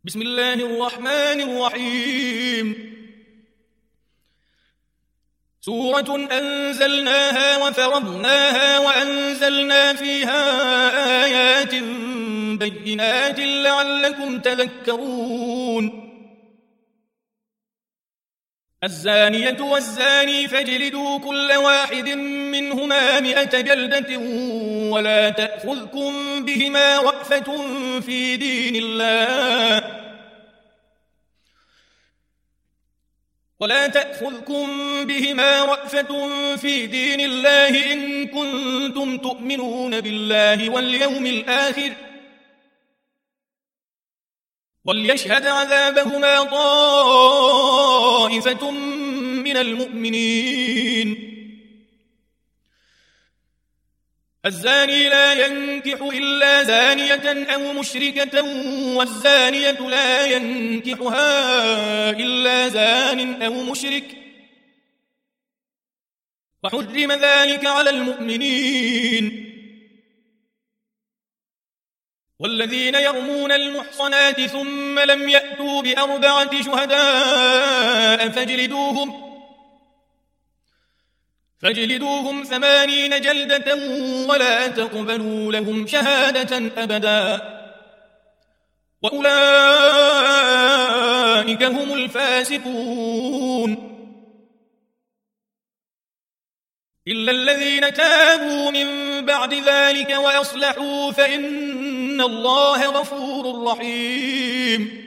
بسم الله الرحمن الرحيم. سورة أنزلناها وفرضناها وأنزلنا فيها آيات بينات لعلكم تذكرون. الزانية والزاني فاجلدوا كل واحد منهما 100 جلدة ولا تأخذكم بهما رأفة في دين الله إن كنتم تؤمنون بالله واليوم الآخر وليشهد عذابهما طائفة من المؤمنين. الزاني لا ينكح إلا زانية أو مشركة والزانية لا ينكحها إلا زان أو مشرك وحرم ذلك على المؤمنين. والذين يرمون المحصنات ثم لم يأتوا ب4 شهداء فاجلدوهم 80 جلدة ولا تقبلوا لهم شهادة أبدا وأولئك هم الفاسقون. إلا الذين تابوا من بعد ذلك وأصلحوا فإن الله غفور رحيم.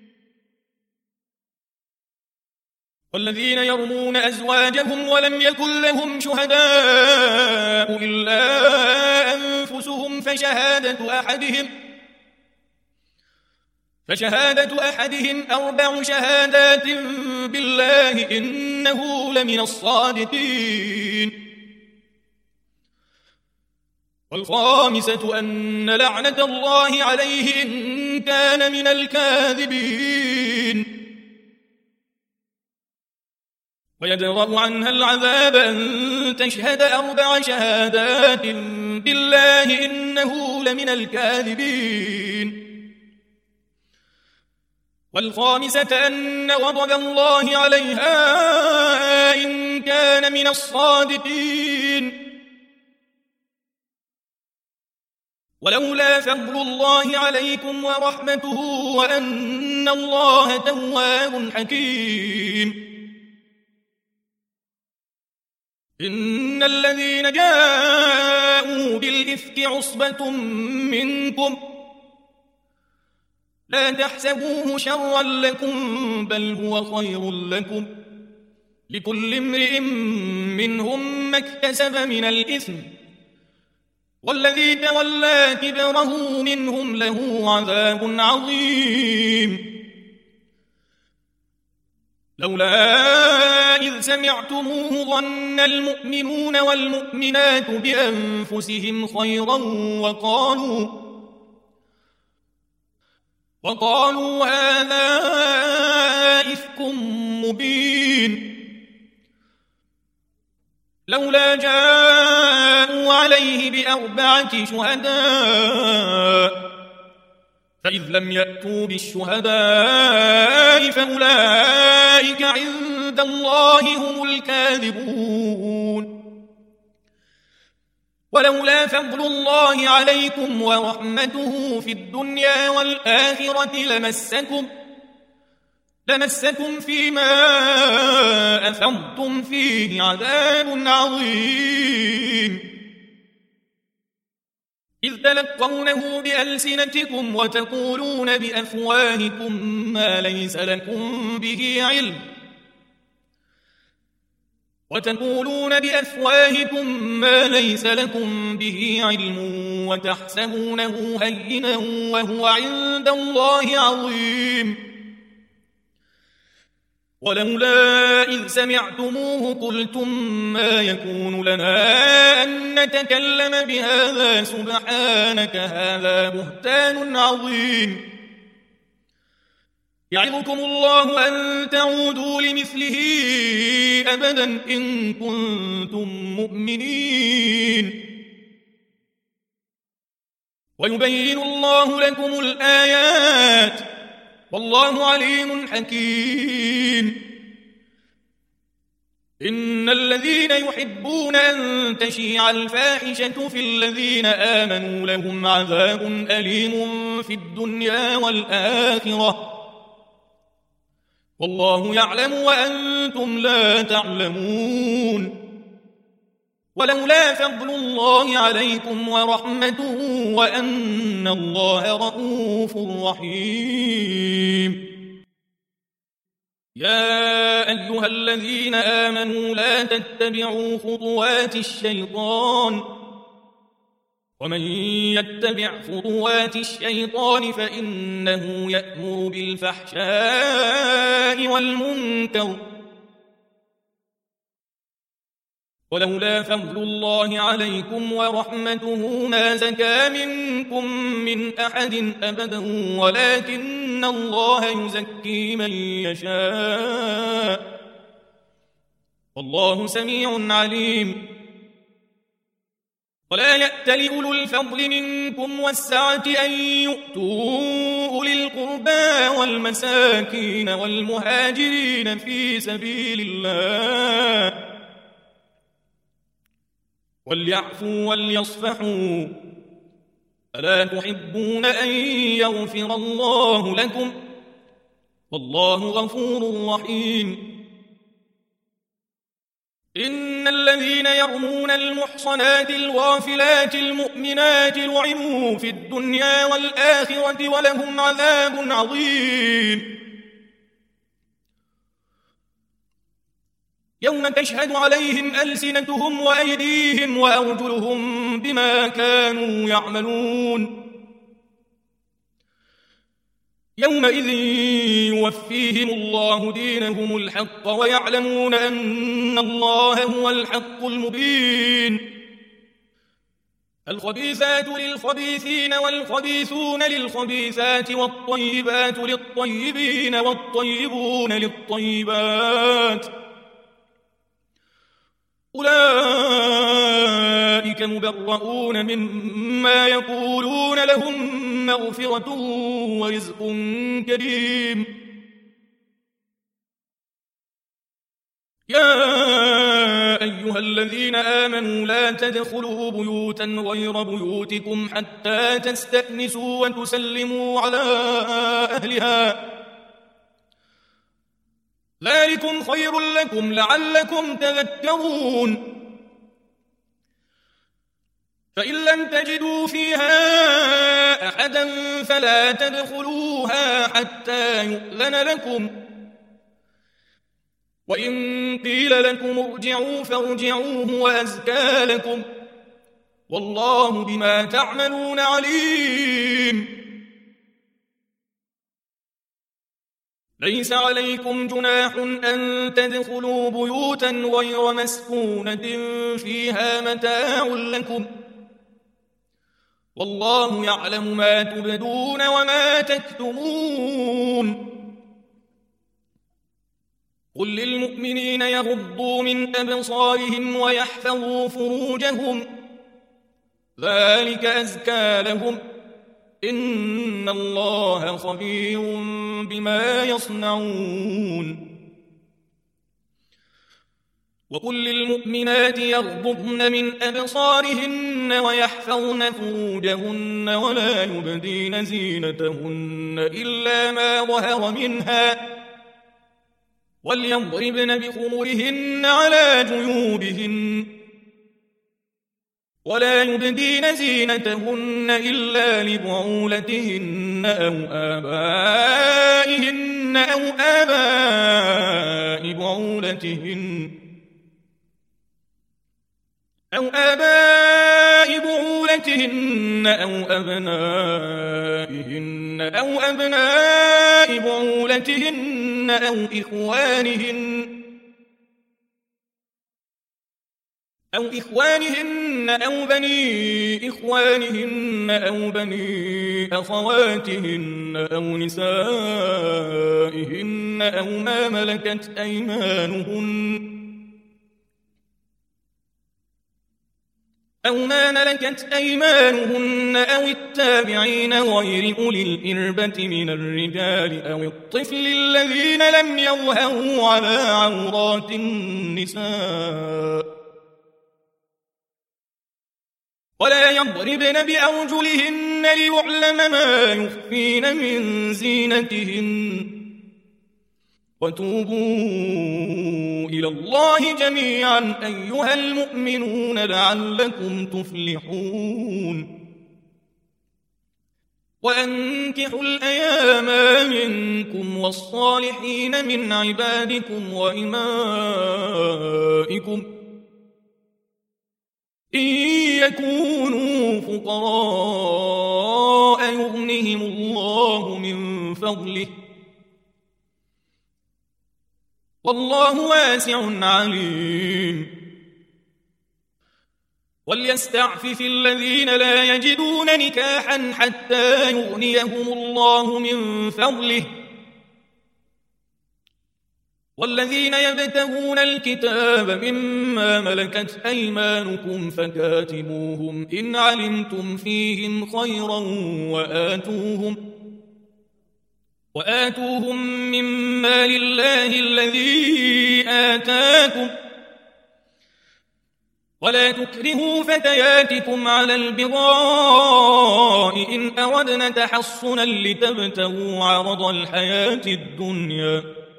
والذين يرمون أزواجهم ولم يكن لهم شهداء إلا أنفسهم فشهادة أحدهم 4 شهادات بالله إنه لمن الصادقين. والخامسة أن لعنة الله عليه إن كان من الكاذبين. ويدرأ عنها العذاب أن تشهد 4 شهادات بالله إنه لمن الكاذبين. والخامسة أن غضب الله عليها إن كان من الصادقين. ولولا فضل الله عليكم ورحمته وأن الله تواب حكيم. إن الذين جاءوا بالإفك عصبة منكم لا تحسبوه شرا لكم بل هو خير لكم لكل امرئ منهم ما اكتسب من الإثم والذي تولى كبره منهم له عذاب عظيم. لولا إذ سمعتموه ظن المؤمنون والمؤمنات بأنفسهم خيرا وقالوا هذا إفك مبين. لولا جاءوا عليه ب4 شهداء فإذ لم يأتوا بالشهداء فأولئك عند الله هم الكاذبون. ولولا فضل الله عليكم ورحمته في الدنيا والآخرة لمسكم فيما أفضتم فيه عذاب عظيم. إذ تلقونه بألسنتكم وتقولون بأفواهكم ما ليس لكم به علم وتحسبونه هينا وهو عند الله عظيم. ولولا إذ سمعتموه قلتم ما يكون لنا أن نتكلم بهذا سبحانك هذا بهتان عظيم. يعظكم الله أن تعودوا لمثله أبدا إن كنتم مؤمنين. ويبين الله لكم الآيات والله عليم حكيم. إن الذين يحبون أن تشيع الفاحشة في الذين آمنوا لهم عذاب أليم في الدنيا والآخرة والله يعلم وأنتم لا تعلمون. ولولا فضل الله عليكم ورحمته وأن الله رؤوف رحيم. يا أيها الذين آمنوا لا تتبعوا خطوات الشيطان ومن يتبع خطوات الشيطان فإنه يأمر بالفحشاء والمنكر ولولا فضل الله عليكم ورحمته ما زكى منكم من أحد أبدا ولكن الله يزكي من يشاء والله سميع عليم. ولا يأتل أولو الفضل منكم والسعة أن يؤتوا أولي القربى والمساكين والمهاجرين في سبيل الله وليعفوا وليصفحوا ألا تحبون أن يغفر الله لكم والله غفور رحيم. إن الذين يرمون المحصنات الغافلات المؤمنات لعنوا في الدنيا والآخرة ولهم عذاب عظيم. يوم تشهد عليهم ألسنتهم وأيديهم وأرجلهم بما كانوا يعملون يومئذ يوفيهم الله دينهم الحق ويعلمون أن الله هو الحق المبين. الخبيثات للخبيثين والخبيثون للخبيثات والطيبات للطيبين والطيبون للطيبات أولئك مبرؤون مما يقولون لهم مغفرة ورزق كريم. يا أيها الذين آمنوا لا تدخلوا بيوتا غير بيوتكم حتى تستأنسوا وتسلموا على أهلها ذلكم خير لكم لعلكم تذكرون. فإن لم تجدوا فيها أحدا فلا تدخلوها حتى يؤذن لكم وإن قيل لكم ارجعوا فارجعوا هو أزكى لكم والله بما تعملون عليم. ليس عليكم جناح أن تدخلوا بيوتا غير مسكونة فيها متاع لكم والله يعلم ما تبدون وما تكتمون. قل للمؤمنين يغضوا من أبصارهم ويحفظوا فروجهم ذلك أزكى لهم إن الله خبير بما يصنعون. وقل للمؤمنات يغضضن من أبصارهن ويحفظن فروجهن ولا يبدين زينتهن إلا ما ظهر منها وليضربن بخمرهن على جيوبهن ولا يبدين زينتهن إلا لبعولتهن أو آبائهن أو آباء بعولتهن أو أبنائهن أو أبناء بعولتهن أو إخوانهن أو بني إخوانهن أو بني أخواتهن أو نسائهن أو ما ملكت أيمانهن أو ما ملكت أيمانهن أو التابعين غير أولي الإربة من الرجال أو الطفل الذين لم يظهروا على عورات النساء ولا يضربن بأرجلهن ليعلم ما يخفين من زينتهن وتوبوا إلى الله جميعا أيها المؤمنون لعلكم تفلحون وأنكحوا الأيام منكم والصالحين من عبادكم وإمائكم إن يكونوا فقراء يغنهم الله من فضله والله واسع عليم وليستعفف الذين لا يجدون نكاحا حتى يغنيهم الله من فضله والذين يبتغون الكتاب مما ملكت أيمانكم فكاتبوهم إن علمتم فيهم خيرا وآتوهم مما لله الذي آتاكم ولا تكرهوا فتياتكم على البغاء إن أردنا تحصنا لتبتغوا عرض الحياة الدنيا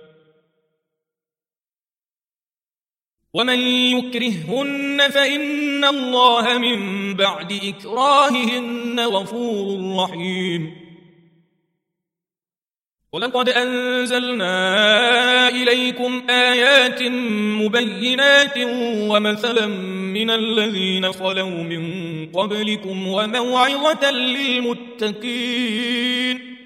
ومن يكرههن فإن الله من بعد إكراههن غفور رحيم ولقد أنزلنا إليكم آيات مبينات ومثلا من الذين خلوا من قبلكم وموعظة للمتقين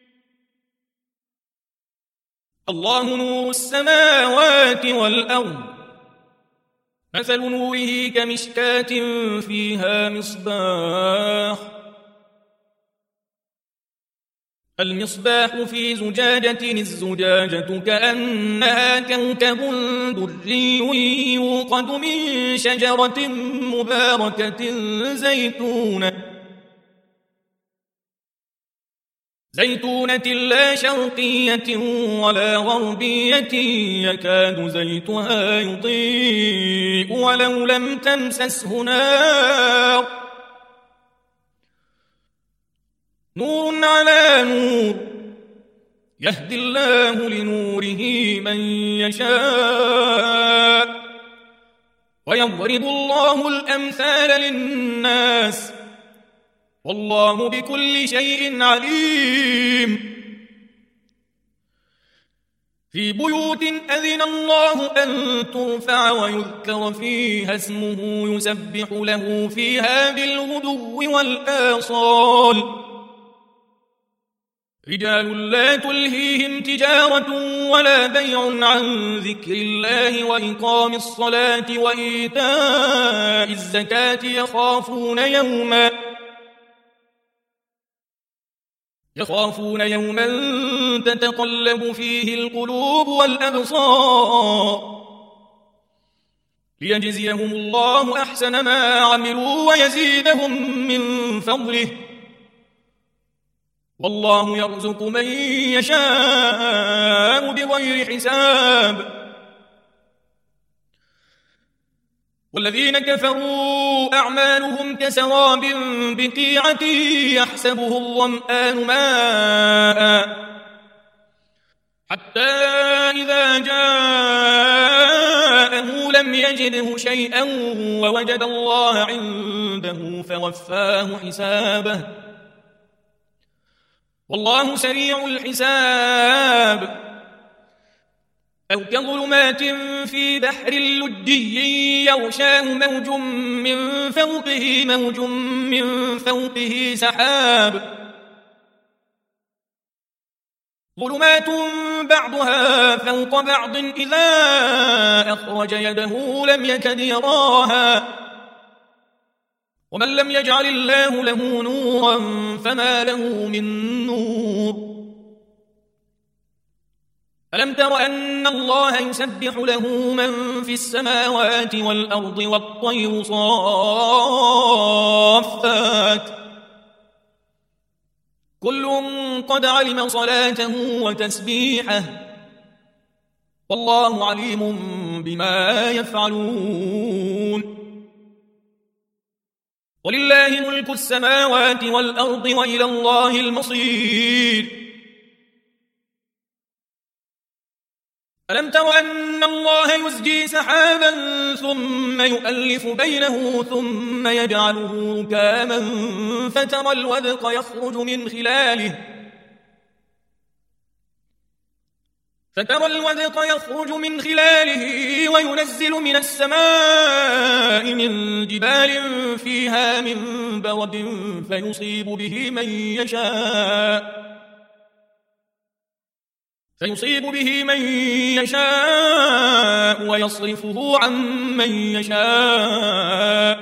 الله نور السماوات والأرض مثل نوره كمشكاة فيها المصباح في زجاجة الزجاجة كأنها كوكب دري يوقد من شجرة مباركة زيتونة لا شرقية ولا غربية يكاد زيتها يضيء ولو لم تمسسه نار نور على نور يهدي الله لنوره من يشاء ويضرب الله الأمثال للناس والله بكل شيء عليم في بيوت أذن الله أن ترفع ويذكر فيها اسمه يسبح له فيها بالغدو والآصال رجال لا تلهيهم تجارة ولا بيع عن ذكر الله وإقام الصلاة وإيتاء الزكاة يخافون يوما تتقلب فيه القلوب والأبصار ليجزيهم الله أحسن ما عملوا ويزيدهم من فضله والله يرزق من يشاء بغير حساب والذين كفروا أعمالهم كسراب بقيعة يحسبه الظمآن ماء حتى إذا جاءه لم يجده شيئا ووجد الله عنده فوفاه حسابه والله سريع الحساب أو كظلمات في بحر لجي يغشاه موج من فوقه سحاب ظلمات بعضها فوق بعض إذا أخرج يده لم يكد يراها ومن لم يجعل الله له نورا فما له من نور ألم تر أن الله يسبح له من في السماوات والأرض والطير صافات كل قد علم صلاته وتسبيحه والله عليم بما يفعلون ولله ملك السماوات والأرض وإلى الله المصير ألم تر أن الله يزجي سحابا ثم يؤلف بينه ثم يجعله ركاما فترى الودق يخرج من خلاله وينزل من السماء من جبال فيها من برد فيصيب به من يشاء ويصرفه عن من يشاء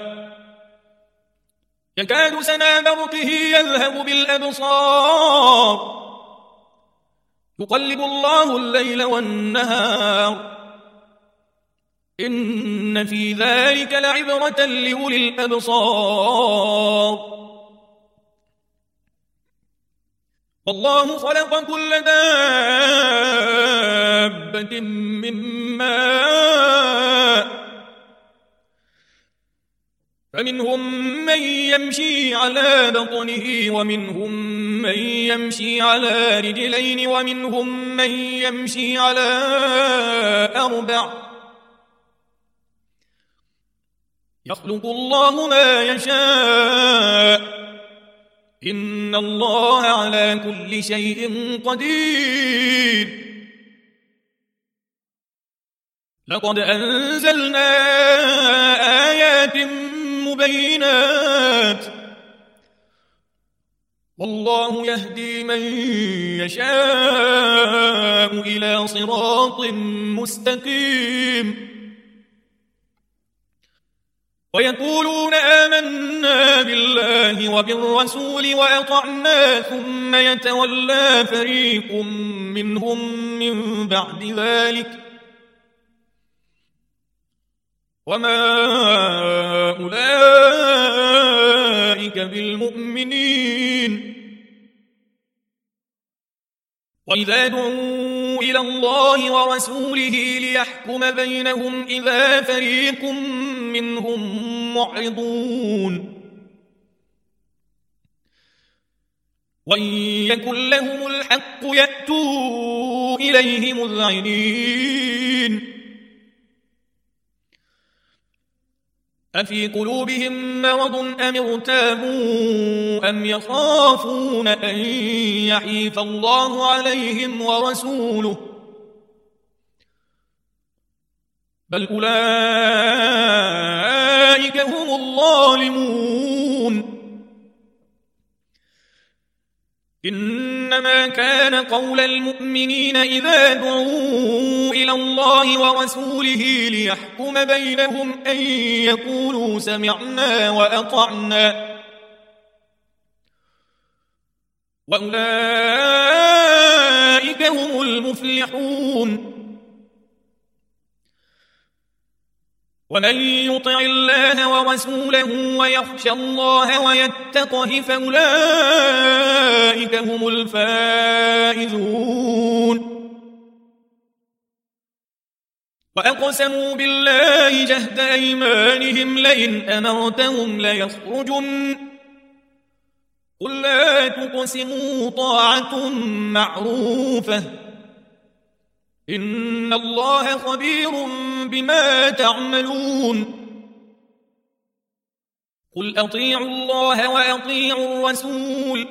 يكاد سنا برقه يذهب بالأبصار يقلب الله الليل والنهار إن في ذلك لعبرة لأولي الأبصار والله خلق كل دابة من ماء فمنهم من يمشي على بطنه ومنهم من يمشي على رجلين ومنهم من يمشي على أربع يخلق الله ما يشاء إن الله على كل شيء قدير لقد أنزلنا آيات مبينات والله يهدي من يشاء إلى صراط مستقيم ويقولون آمنا بالله وبالرسول وأطعنا ثم يتولى فريق منهم من بعد ذلك وما أولئك بالمؤمنين وإذا دعوا إلى الله ورسوله ليحكم بينهم إذا فريق منهم معرضون وإن يكن لهم الحق يأتوا إليه مذعنين أفي قلوبهم مرض أم ارتابوا أم يخافون أن يحيف الله عليهم ورسوله بل أولئك هم الظالمون إنما كان قول المؤمنين إذا دعوا إلى الله ورسوله ليحكم بينهم أن يقولوا سمعنا وأطعنا وأولئك هم المفلحون ومن يطع الله ورسوله ويخشى الله ويتقه فأولئك هم الفائزون وأقسموا بالله جهد أيمانهم لئن أمرتهم ليخرجن قل لا تقسموا طاعة معروفة إن الله خبير بما تعملون قل أطيعوا الله وأطيعوا الرسول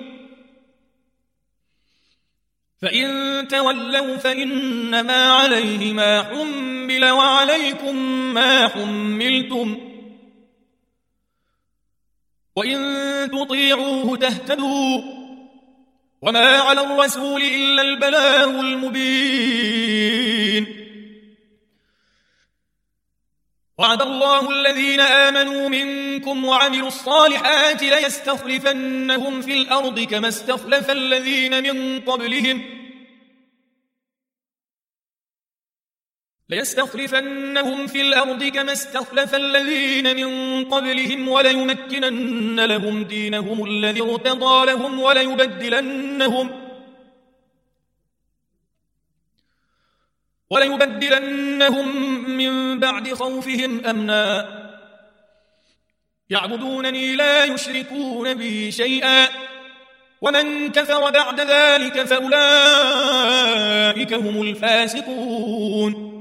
فإن تولوا فإنما عليه ما حمل وعليكم ما حملتم وإن تطيعوه تهتدوا وما على الرسول إلا البلاغ المبين وعد الله الذين آمنوا منكم وعملوا الصالحات ليستخلفنهم في الأرض كما استخلف الذين من قبلهم ليستخلفنهم في الأرض كما استخلف الذين من قبلهم وليمكنن لهم دينهم الذي ارتضى لهم وليبدلنهم من بعد خوفهم أمنا يعبدونني لا يشركون بي شيئا ومن كفر بعد ذلك فأولئك هم الفاسقون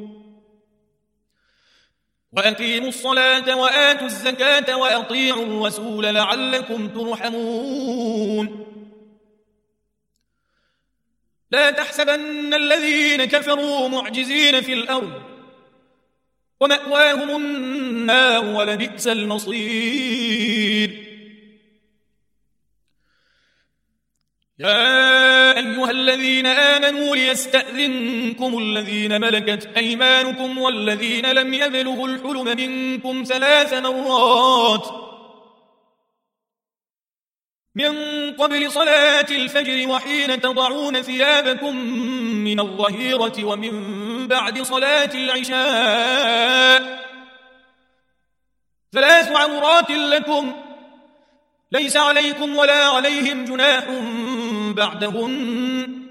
وأقيموا الصلاة وآتوا الزكاة وأطيعوا الرسول لعلكم ترحمون لا تحسبن الذين كفروا معجزين في الأرض ومأواهم النار ولبئس المصير يا أيها الذين آمنوا ليستأذنكم الذين ملكت أيمانكم والذين لم يبلغوا الحلم منكم 3 مرات من قبل صلاة الفجر وحين تضعون ثيابكم من الظهيرة ومن بعد صلاة العشاء 3 عورات لكم ليس عليكم ولا عليهم جناح بعدهن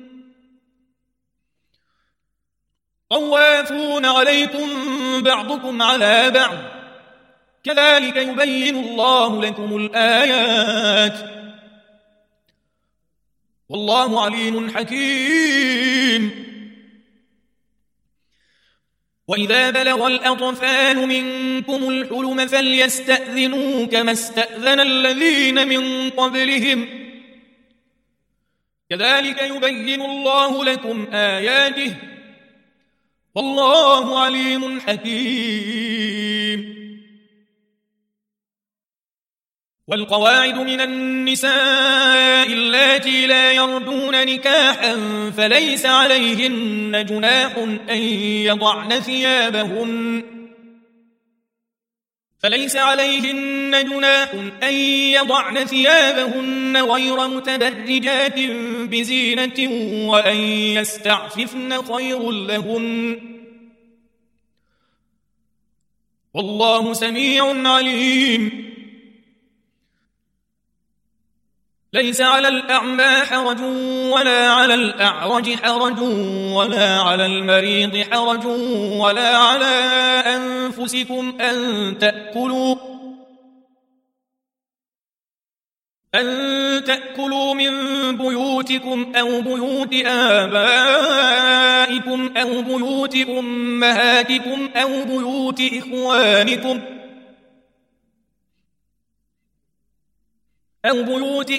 طوافون عليكم بعضكم على بعض كذلك يبين الله لكم الآيات والله عليم حكيم وإذا بلغ الأطفال منكم الحلم فليستأذنوا كما استأذن الذين من قبلهم كذلك يبين الله لكم آياته والله عليم حكيم والقواعد من النساء اللاتي لا يرجون نكاحا فليس عليهن جناح أن يضعن ثيابهن غير متبرجات بزينة وأن يستعففن خير لهن والله سميع عليم ليس على الأعمى حرج ولا على الأعرج حرج ولا على المريض حرج ولا على أنفسكم أن تأكلوا من بيوتكم أو بيوت آبائكم أو بيوت أمهاتكم أو بيوت إخوانكم أو بيوت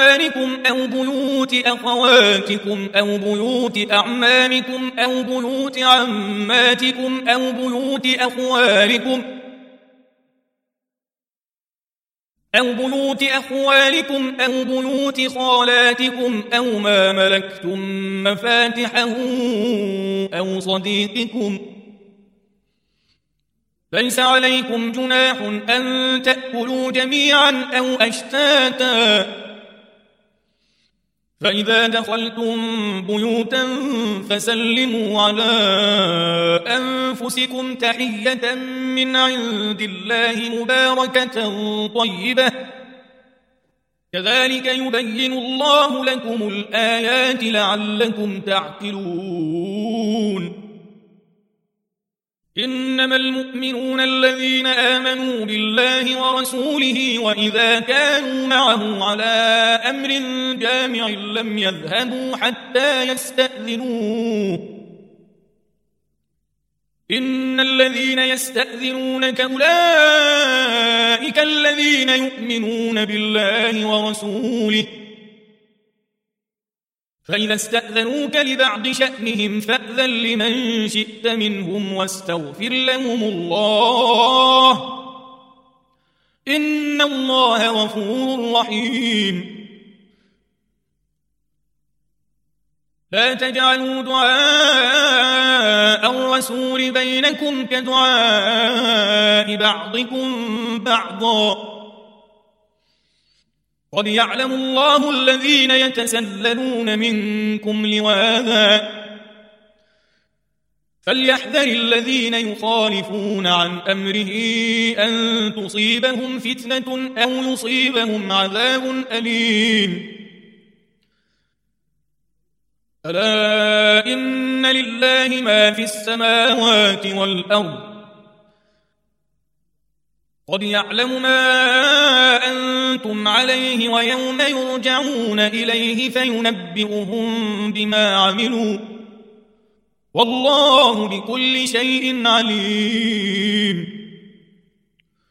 أخواتكم أو بيوت أعمامكم أو بيوت عماتكم أو بيوت أخوالكم أو بيوت خالاتكم أو ما ملكتم مفاتحه أو صديقكم ليس عليكم جناح أن تأكلوا جميعا أو أشتاتا فإذا دخلتم بيوتا فسلموا على أنفسكم تحية من عند الله مباركة طيبة كذلك يبين الله لكم الآيات لعلكم تعقلون إنما المؤمنون الذين آمنوا بالله ورسوله وإذا كانوا معه على أمر جامع لم يذهبوا حتى يستأذنوه إن الذين يستأذنونك أولئك الذين يؤمنون بالله ورسوله فإذا استأذنوك لبعض شأنهم فأذن لمن شئت منهم واستغفر لهم الله إن الله غفور رحيم لا تجعلوا دعاء الرسول بينكم كدعاء بعضكم بعضا قد يعلم الله الذين يتسللون منكم لواذا فليحذر الذين يخالفون عن أمره أن تصيبهم فتنة أو يصيبهم عذاب أليم. ألا إن لله ما في السماوات والأرض قد يعلم ما أنتم عليه ويوم يرجعون إليه فينبئهم بما عملوا والله بكل شيء عليم.